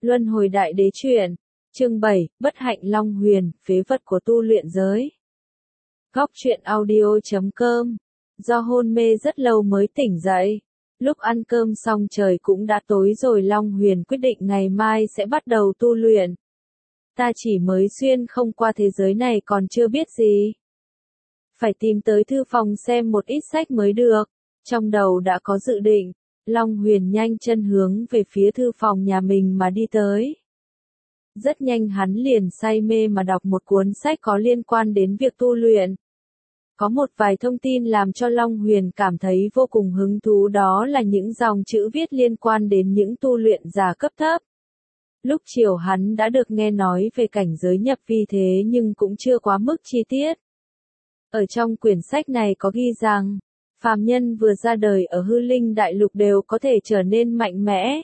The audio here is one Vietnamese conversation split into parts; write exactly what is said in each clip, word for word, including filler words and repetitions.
Luân hồi đại đế truyện, chương bảy, bất hạnh long huyền, phế vật của tu luyện giới. Góc truyện audio chấm com. Do hôn mê rất lâu mới tỉnh dậy. Lúc ăn cơm xong trời cũng đã tối rồi, Long Huyền quyết định ngày mai sẽ bắt đầu tu luyện. Ta chỉ mới xuyên không qua thế giới này còn chưa biết gì. Phải tìm tới thư phòng xem một ít sách mới được. Trong đầu đã có dự định, Long Huyền nhanh chân hướng về phía thư phòng nhà mình mà đi tới. Rất nhanh hắn liền say mê mà đọc một cuốn sách có liên quan đến việc tu luyện. Có một vài thông tin làm cho Long Huyền cảm thấy vô cùng hứng thú, đó là những dòng chữ viết liên quan đến những tu luyện giả cấp thấp. Lúc chiều hắn đã được nghe nói về cảnh giới nhập vi thế nhưng cũng chưa quá mức chi tiết. Ở trong quyển sách này có ghi rằng, phàm nhân vừa ra đời ở hư linh đại lục đều có thể trở nên mạnh mẽ,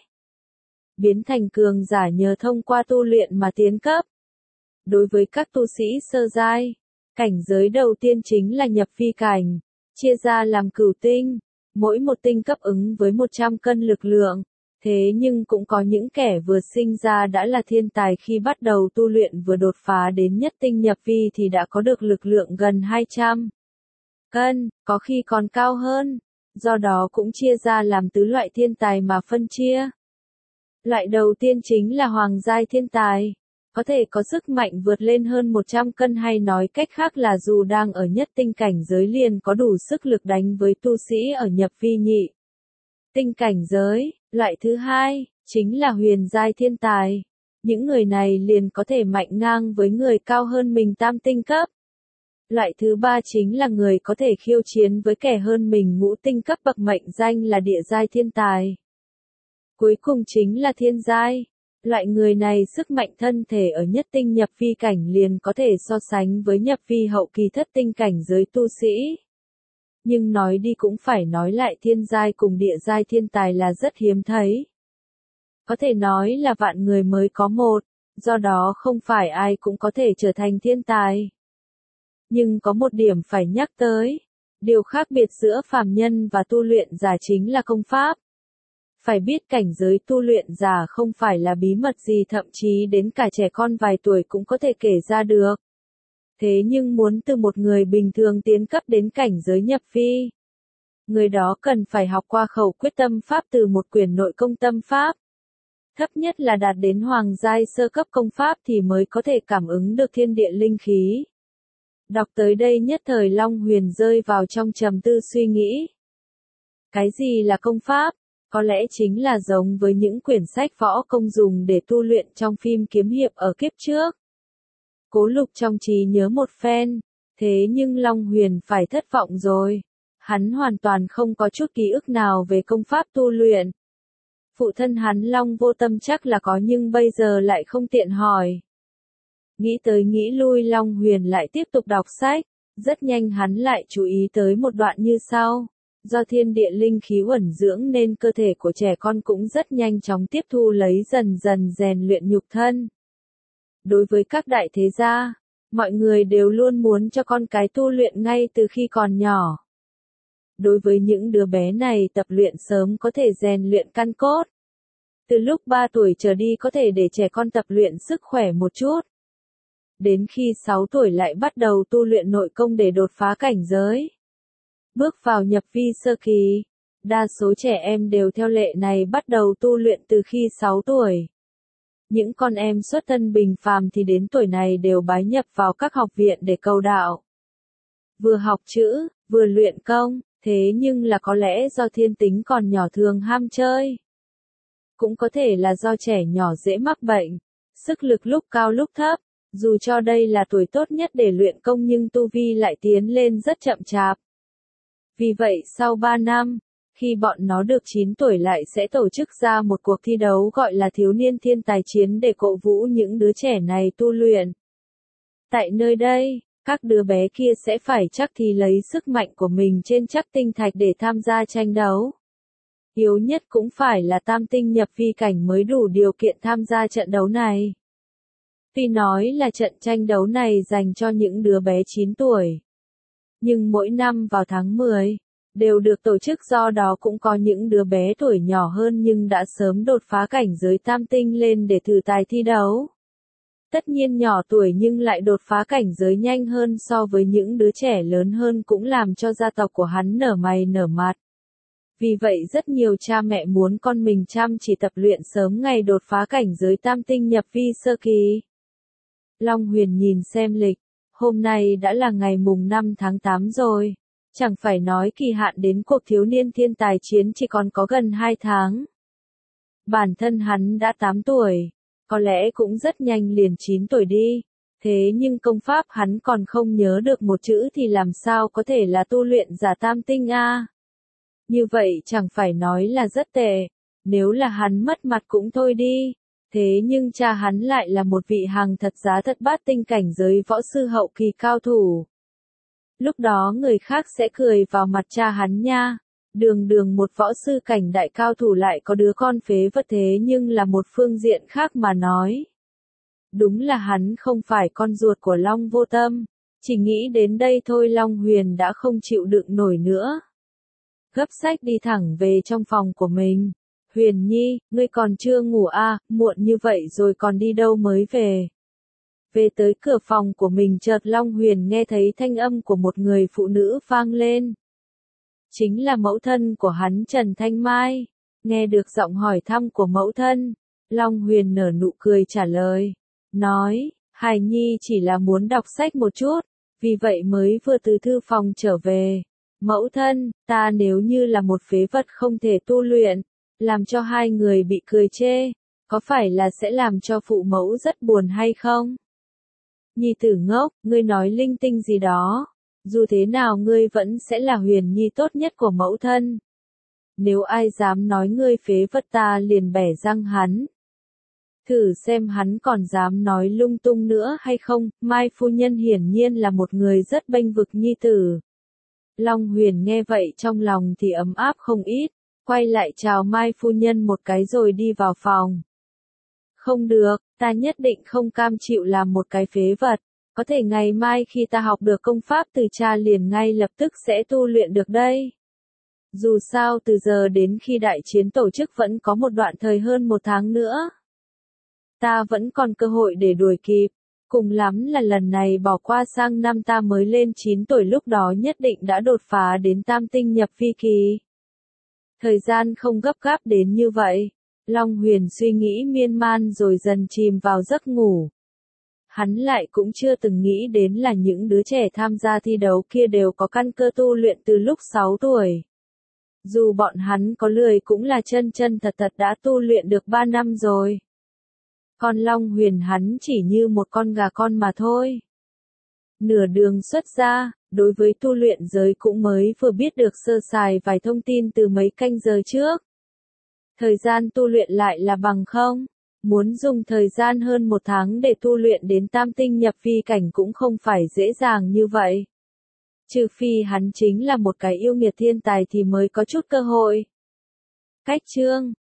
biến thành cường giả nhờ thông qua tu luyện mà tiến cấp. Đối với các tu sĩ sơ giai, cảnh giới đầu tiên chính là nhập vi cảnh, chia ra làm cửu tinh, mỗi một tinh cấp ứng với một trăm cân lực lượng. Thế nhưng cũng có những kẻ vừa sinh ra đã là thiên tài, khi bắt đầu tu luyện vừa đột phá đến nhất tinh nhập vi thì đã có được lực lượng gần hai trăm cân, có khi còn cao hơn. Do đó cũng chia ra làm tứ loại thiên tài mà phân chia. Loại đầu tiên chính là hoàng giai thiên tài, có thể có sức mạnh vượt lên hơn một trăm cân, hay nói cách khác là dù đang ở nhất tinh cảnh giới liền có đủ sức lực đánh với tu sĩ ở nhập vi nhị tinh cảnh giới. Loại thứ hai, chính là huyền giai thiên tài. Những người này liền có thể mạnh ngang với người cao hơn mình tam tinh cấp. Loại thứ ba chính là người có thể khiêu chiến với kẻ hơn mình ngũ tinh cấp, bậc mệnh danh là địa giai thiên tài. Cuối cùng chính là thiên giai. Loại người này sức mạnh thân thể ở nhất tinh nhập vi cảnh liền có thể so sánh với nhập vi hậu kỳ thất tinh cảnh giới tu sĩ. Nhưng nói đi cũng phải nói lại, thiên giai cùng địa giai thiên tài là rất hiếm thấy. Có thể nói là vạn người mới có một, do đó không phải ai cũng có thể trở thành thiên tài. Nhưng có một điểm phải nhắc tới, điều khác biệt giữa phàm nhân và tu luyện giả chính là công pháp. Phải biết cảnh giới tu luyện giả không phải là bí mật gì, thậm chí đến cả trẻ con vài tuổi cũng có thể kể ra được. Thế nhưng muốn từ một người bình thường tiến cấp đến cảnh giới nhập vi, người đó cần phải học qua khẩu quyết tâm pháp từ một quyển nội công tâm pháp. Thấp nhất là đạt đến hoàng giai sơ cấp công pháp thì mới có thể cảm ứng được thiên địa linh khí. Đọc tới đây nhất thời Long Huyền rơi vào trong trầm tư suy nghĩ. Cái gì là công pháp? Có lẽ chính là giống với những quyển sách võ công dùng để tu luyện trong phim kiếm hiệp ở kiếp trước. Cố Lục trong trí nhớ một phen, thế nhưng Long Huyền phải thất vọng rồi. Hắn hoàn toàn không có chút ký ức nào về công pháp tu luyện. Phụ thân hắn Long Vô Tâm chắc là có nhưng bây giờ lại không tiện hỏi. Nghĩ tới nghĩ lui, Long Huyền lại tiếp tục đọc sách. Rất nhanh hắn lại chú ý tới một đoạn như sau. Do thiên địa linh khí uẩn dưỡng nên cơ thể của trẻ con cũng rất nhanh chóng tiếp thu lấy, dần dần rèn luyện nhục thân. Đối với các đại thế gia, mọi người đều luôn muốn cho con cái tu luyện ngay từ khi còn nhỏ. Đối với những đứa bé này, tập luyện sớm có thể rèn luyện căn cốt. Từ lúc ba tuổi trở đi có thể để trẻ con tập luyện sức khỏe một chút. Đến khi sáu tuổi lại bắt đầu tu luyện nội công để đột phá cảnh giới. Bước vào nhập vi sơ kỳ, đa số trẻ em đều theo lệ này bắt đầu tu luyện từ khi sáu tuổi. Những con em xuất thân bình phàm thì đến tuổi này đều bái nhập vào các học viện để cầu đạo. Vừa học chữ, vừa luyện công, thế nhưng là có lẽ do thiên tính còn nhỏ thường ham chơi. Cũng có thể là do trẻ nhỏ dễ mắc bệnh, sức lực lúc cao lúc thấp, dù cho đây là tuổi tốt nhất để luyện công nhưng tu vi lại tiến lên rất chậm chạp. Vì vậy sau ba năm, khi bọn nó được chín tuổi lại sẽ tổ chức ra một cuộc thi đấu gọi là thiếu niên thiên tài chiến để cổ vũ những đứa trẻ này tu luyện. Tại nơi đây, các đứa bé kia sẽ phải chắc thì lấy sức mạnh của mình trên chắc tinh thạch để tham gia tranh đấu. Yếu nhất cũng phải là tam tinh nhập vi cảnh mới đủ điều kiện tham gia trận đấu này. Tuy nói là trận tranh đấu này dành cho những đứa bé chín tuổi. Nhưng mỗi năm vào tháng mười, đều được tổ chức, do đó cũng có những đứa bé tuổi nhỏ hơn nhưng đã sớm đột phá cảnh giới tam tinh lên để thử tài thi đấu. Tất nhiên nhỏ tuổi nhưng lại đột phá cảnh giới nhanh hơn so với những đứa trẻ lớn hơn cũng làm cho gia tộc của hắn nở mày nở mặt. Vì vậy rất nhiều cha mẹ muốn con mình chăm chỉ tập luyện sớm ngày đột phá cảnh giới tam tinh nhập vi sơ kỳ. Long Huyền nhìn xem lịch, hôm nay đã là ngày mùng năm tháng tám rồi. Chẳng phải nói kỳ hạn đến cuộc thiếu niên thiên tài chiến chỉ còn có gần hai tháng. Bản thân hắn đã tám tuổi, có lẽ cũng rất nhanh liền chín tuổi đi. Thế nhưng công pháp hắn còn không nhớ được một chữ thì làm sao có thể là tu luyện giả tam tinh a? Như vậy chẳng phải nói là rất tệ, nếu là hắn mất mặt cũng thôi đi. Thế nhưng cha hắn lại là một vị hàng thật giá thật bát tinh cảnh giới võ sư hậu kỳ cao thủ. Lúc đó người khác sẽ cười vào mặt cha hắn nha. Đường đường một võ sư cảnh đại cao thủ lại có đứa con phế vật, thế nhưng là một phương diện khác mà nói. Đúng là hắn không phải con ruột của Long Vô Tâm. Chỉ nghĩ đến đây thôi Long Huyền đã không chịu đựng nổi nữa. Gấp sách đi thẳng về trong phòng của mình. Huyền Nhi, ngươi còn chưa ngủ à, muộn như vậy rồi còn đi đâu mới về. Về tới cửa phòng của mình chợt Long Huyền nghe thấy thanh âm của một người phụ nữ vang lên. Chính là mẫu thân của hắn Trần Thanh Mai. Nghe được giọng hỏi thăm của mẫu thân, Long Huyền nở nụ cười trả lời. Nói, Hải Nhi chỉ là muốn đọc sách một chút, vì vậy mới vừa từ thư phòng trở về. Mẫu thân, ta nếu như là một phế vật không thể tu luyện, làm cho hai người bị cười chê, có phải là sẽ làm cho phụ mẫu rất buồn hay không? Nhi tử ngốc, ngươi nói linh tinh gì đó, dù thế nào ngươi vẫn sẽ là Huyền Nhi tốt nhất của mẫu thân. Nếu ai dám nói ngươi phế vật ta liền bẻ răng hắn. Thử xem hắn còn dám nói lung tung nữa hay không. Mai phu nhân hiển nhiên là một người rất bênh vực nhi tử. Long Huyền nghe vậy trong lòng thì ấm áp không ít, quay lại chào Mai phu nhân một cái rồi đi vào phòng. Không được, ta nhất định không cam chịu làm một cái phế vật, có thể ngày mai khi ta học được công pháp từ cha liền ngay lập tức sẽ tu luyện được đây. Dù sao từ giờ đến khi đại chiến tổ chức vẫn có một đoạn thời hơn một tháng nữa. Ta vẫn còn cơ hội để đuổi kịp, cùng lắm là lần này bỏ qua sang năm ta mới lên chín tuổi, lúc đó nhất định đã đột phá đến tam tinh nhập vi kỳ. Thời gian không gấp gáp đến như vậy. Long Huyền suy nghĩ miên man rồi dần chìm vào giấc ngủ. Hắn lại cũng chưa từng nghĩ đến là những đứa trẻ tham gia thi đấu kia đều có căn cơ tu luyện từ lúc sáu tuổi. Dù bọn hắn có lười cũng là chân chân thật thật đã tu luyện được ba năm rồi. Còn Long Huyền hắn chỉ như một con gà con mà thôi. Nửa đường xuất ra, đối với tu luyện giới cũng mới vừa biết được sơ sài vài thông tin từ mấy canh giờ trước. Thời gian tu luyện lại là bằng không. Muốn dùng thời gian hơn một tháng để tu luyện đến tam tinh nhập vi cảnh cũng không phải dễ dàng như vậy. Trừ phi hắn chính là một cái yêu nghiệt thiên tài thì mới có chút cơ hội. Cách chương